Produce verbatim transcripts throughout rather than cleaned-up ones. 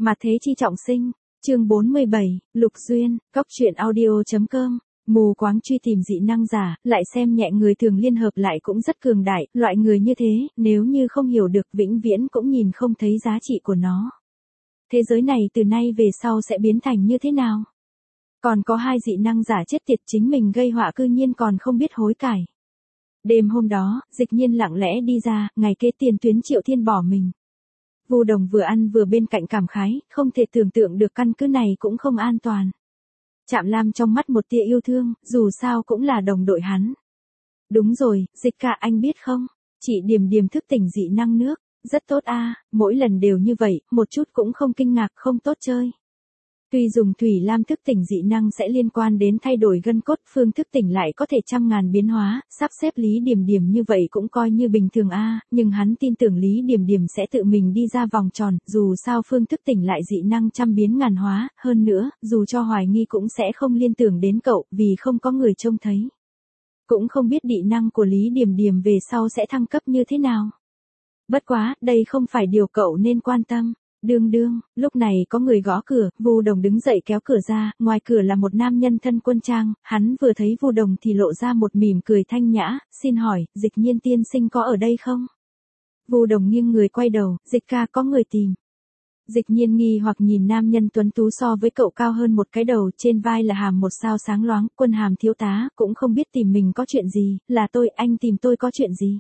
Mà thế chi trọng sinh, chương bốn mươi bảy, Lục Duyên, cóc truyện audio.com. Mù quáng truy tìm dị năng giả, lại xem nhẹ người thường liên hợp lại cũng rất cường đại, loại người như thế, nếu như không hiểu được vĩnh viễn cũng nhìn không thấy giá trị của nó. Thế giới này từ nay về sau sẽ biến thành như thế nào? Còn có hai dị năng giả chết tiệt chính mình gây họa cư nhiên còn không biết hối cải. Đêm hôm đó, Dịch Nhiên lặng lẽ đi ra, ngày kế tiền tuyến Triệu Thiên bỏ mình. Vu Đồng vừa ăn vừa bên cạnh cảm khái, không thể tưởng tượng được căn cứ này cũng không an toàn. Trạm Lam trong mắt một tia yêu thương, dù sao cũng là đồng đội hắn. Đúng rồi, Dịch ca anh biết không, chị Điềm Điềm thức tỉnh dị năng nước, rất tốt a, mỗi lần đều như vậy, một chút cũng không kinh ngạc, không tốt chơi. Tuy dùng Thủy Lam thức tỉnh dị năng sẽ liên quan đến thay đổi gân cốt, phương thức tỉnh lại có thể trăm ngàn biến hóa, sắp xếp Lý Điềm Điềm như vậy cũng coi như bình thường a, nhưng hắn tin tưởng Lý Điềm Điềm sẽ tự mình đi ra vòng tròn, dù sao phương thức tỉnh lại dị năng trăm biến ngàn hóa, hơn nữa, dù cho hoài nghi cũng sẽ không liên tưởng đến cậu, vì không có người trông thấy. Cũng không biết dị năng của Lý Điềm Điềm về sau sẽ thăng cấp như thế nào. Bất quá, đây không phải điều cậu nên quan tâm. Đương đương, lúc này có người gõ cửa, Vu Đồng đứng dậy kéo cửa ra, ngoài cửa là một nam nhân thân quân trang, hắn vừa thấy Vu Đồng thì lộ ra một mỉm cười thanh nhã, xin hỏi, Dịch Nhiên tiên sinh có ở đây không? Vu Đồng nghiêng người quay đầu, Dịch ca có người tìm. Dịch Nhiên nghi hoặc nhìn nam nhân tuấn tú so với cậu cao hơn một cái đầu, trên vai là hàm một sao sáng loáng, quân hàm thiếu tá, cũng không biết tìm mình có chuyện gì, là tôi, anh tìm tôi có chuyện gì?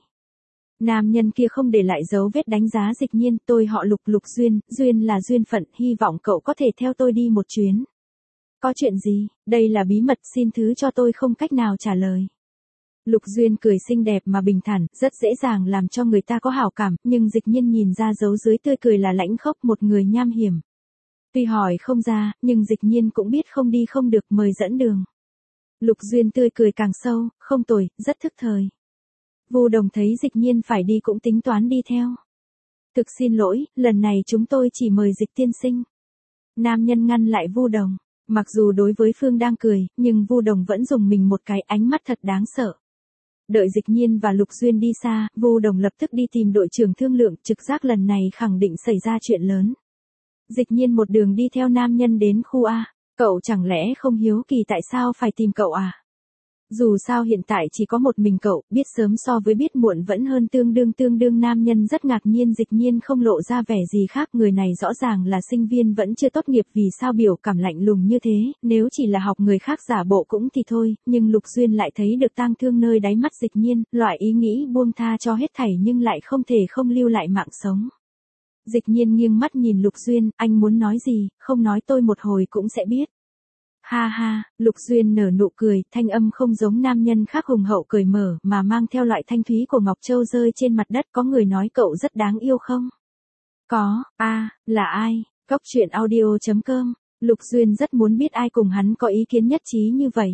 Nam nhân kia không để lại dấu vết đánh giá Dịch Nhiên, tôi họ Lục, Lục Duyên, Duyên là duyên phận, hy vọng cậu có thể theo tôi đi một chuyến. Có chuyện gì, đây là bí mật, xin thứ cho tôi không cách nào trả lời. Lục Duyên cười xinh đẹp mà bình thản, rất dễ dàng làm cho người ta có hảo cảm, nhưng Dịch Nhiên nhìn ra dấu dưới tươi cười là lãnh khốc, một người nham hiểm. Tuy hỏi không ra, nhưng Dịch Nhiên cũng biết không đi không được, mời dẫn đường. Lục Duyên tươi cười càng sâu, không tồi, rất thức thời. Vu Đồng thấy Dịch Nhiên phải đi cũng tính toán đi theo. Thực xin lỗi, lần này chúng tôi chỉ mời Dịch tiên sinh. Nam nhân ngăn lại Vu Đồng, mặc dù đối với Phương đang cười, nhưng Vu Đồng vẫn dùng mình một cái ánh mắt thật đáng sợ. Đợi Dịch Nhiên và Lục Duyên đi xa, Vu Đồng lập tức đi tìm đội trưởng thương lượng, trực giác lần này khẳng định xảy ra chuyện lớn. Dịch Nhiên một đường đi theo nam nhân đến khu A, cậu chẳng lẽ không hiếu kỳ tại sao phải tìm cậu à? Dù sao hiện tại chỉ có một mình cậu, biết sớm so với biết muộn vẫn hơn tương đương tương đương. Nam nhân rất ngạc nhiên, Dịch Nhiên không lộ ra vẻ gì khác, người này rõ ràng là sinh viên vẫn chưa tốt nghiệp, vì sao biểu cảm lạnh lùng như thế, nếu chỉ là học người khác giả bộ cũng thì thôi, nhưng Lục Duyên lại thấy được tang thương nơi đáy mắt Dịch Nhiên, loại ý nghĩ buông tha cho hết thảy nhưng lại không thể không lưu lại mạng sống. Dịch Nhiên nghiêng mắt nhìn Lục Duyên, anh muốn nói gì, không nói tôi một hồi cũng sẽ biết. Ha ha, Lục Duyên nở nụ cười, thanh âm không giống nam nhân khác hùng hậu cười mở, mà mang theo loại thanh thúy của Ngọc Châu rơi trên mặt đất. Có người nói cậu rất đáng yêu không? Có, a, à, là ai? Cóc truyện audio.com. Lục Duyên rất muốn biết ai cùng hắn có ý kiến nhất trí như vậy.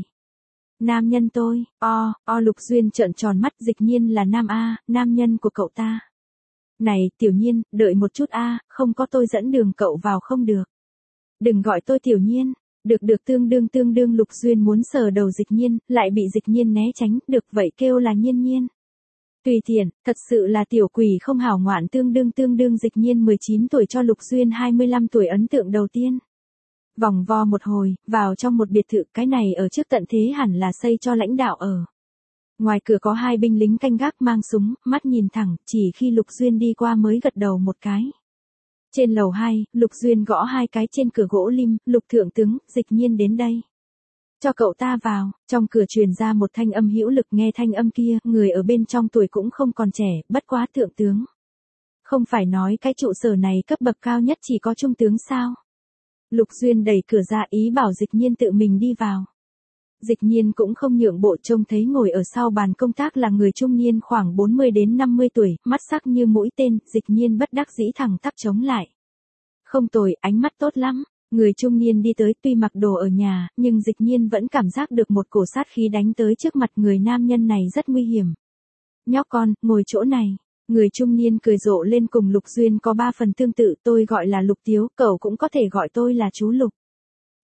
Nam nhân tôi, o, o Lục Duyên trợn tròn mắt, Dịch Nhiên là nam a, nam nhân của cậu ta. Này, Tiểu Nhiên, đợi một chút a, không có tôi dẫn đường cậu vào không được. Đừng gọi tôi Tiểu Nhiên. Được được tương đương tương đương. Lục Duyên muốn sờ đầu Dịch Nhiên, lại bị Dịch Nhiên né tránh, được vậy kêu là Nhiên Nhiên. Tùy tiện, thật sự là tiểu quỷ không hảo ngoạn. Tương đương tương đương. Dịch Nhiên mười chín tuổi cho Lục Duyên hai mươi lăm tuổi ấn tượng đầu tiên. Vòng vo một hồi, vào trong một biệt thự, cái này ở trước tận thế hẳn là xây cho lãnh đạo ở. Ngoài cửa có hai binh lính canh gác mang súng, mắt nhìn thẳng, chỉ khi Lục Duyên đi qua mới gật đầu một cái. Trên lầu hai, Lục Duyên gõ hai cái trên cửa gỗ lim, Lục thượng tướng, Dịch Nhiên đến đây. Cho cậu ta vào, trong cửa truyền ra một thanh âm hữu lực, nghe thanh âm kia, người ở bên trong tuổi cũng không còn trẻ, bất quá thượng tướng. Không phải nói cái trụ sở này cấp bậc cao nhất chỉ có trung tướng sao? Lục Duyên đẩy cửa ra ý bảo Dịch Nhiên tự mình đi vào. Dịch Nhiên cũng không nhượng bộ, trông thấy ngồi ở sau bàn công tác là người trung niên khoảng bốn mươi đến năm mươi tuổi, mắt sắc như mũi tên, Dịch Nhiên bất đắc dĩ thẳng tắp chống lại. Không tồi, ánh mắt tốt lắm. Người trung niên đi tới, tuy mặc đồ ở nhà, nhưng Dịch Nhiên vẫn cảm giác được một cổ sát khí đánh tới trước mặt. Người nam nhân này rất nguy hiểm. Nhóc con, ngồi chỗ này. Người trung niên cười rộ lên, cùng Lục Duyên có ba phần tương tự, tôi gọi là Lục Tiếu, cậu cũng có thể gọi tôi là chú Lục.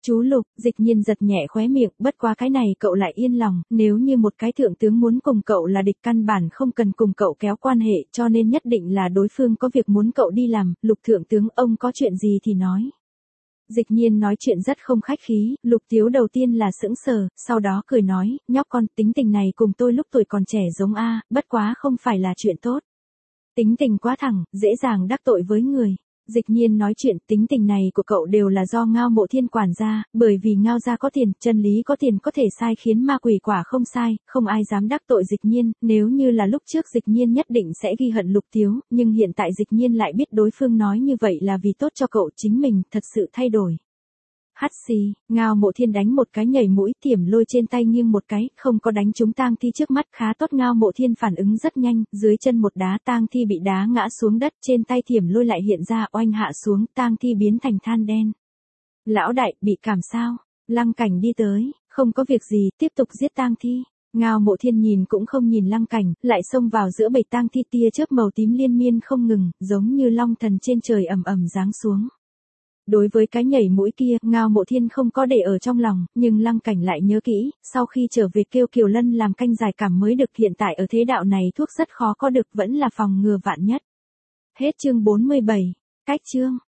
Chú Lục, Dịch Nhiên giật nhẹ khóe miệng, bất quá cái này cậu lại yên lòng, nếu như một cái thượng tướng muốn cùng cậu là địch căn bản không cần cùng cậu kéo quan hệ, cho nên nhất định là đối phương có việc muốn cậu đi làm, Lục thượng tướng ông có chuyện gì thì nói. Dịch Nhiên nói chuyện rất không khách khí, Lục Tiếu đầu tiên là sững sờ, sau đó cười nói, nhóc con, tính tình này cùng tôi lúc tuổi còn trẻ giống a, bất quá không phải là chuyện tốt. Tính tình quá thẳng, dễ dàng đắc tội với người. Dịch Nhiên nói chuyện, tính tình này của cậu đều là do Ngao Mộ Thiên quản gia, bởi vì Ngao gia có tiền, chân lý có tiền có thể sai khiến ma quỷ quả không sai, không ai dám đắc tội Dịch Nhiên, nếu như là lúc trước Dịch Nhiên nhất định sẽ ghi hận Lục Tiếu, nhưng hiện tại Dịch Nhiên lại biết đối phương nói như vậy là vì tốt cho cậu, chính mình thật sự thay đổi. Hắt xì, Ngao Mộ Thiên đánh một cái nhảy mũi, Tiềm Lôi trên tay nghiêng một cái, không có đánh trúng tang thi trước mắt, khá tốt. Ngao Mộ Thiên phản ứng rất nhanh, dưới chân một đá, tang thi bị đá ngã xuống đất, trên tay Tiềm Lôi lại hiện ra, oanh hạ xuống, tang thi biến thành than đen. Lão đại, bị cảm sao? Lăng Cảnh đi tới, không có việc gì, tiếp tục giết tang thi. Ngao Mộ Thiên nhìn cũng không nhìn Lăng Cảnh, lại xông vào giữa bầy tang thi, tia chớp màu tím liên miên không ngừng, giống như long thần trên trời ầm ầm giáng xuống. Đối với cái nhảy mũi kia, Ngao Mộ Thiên không có để ở trong lòng, nhưng Lăng Cảnh lại nhớ kỹ, sau khi trở về kêu Kiều Lân làm canh giải cảm mới được, hiện tại ở thế đạo này thuốc rất khó có được, vẫn là phòng ngừa vạn nhất. Hết chương bốn mươi bảy, cách chương.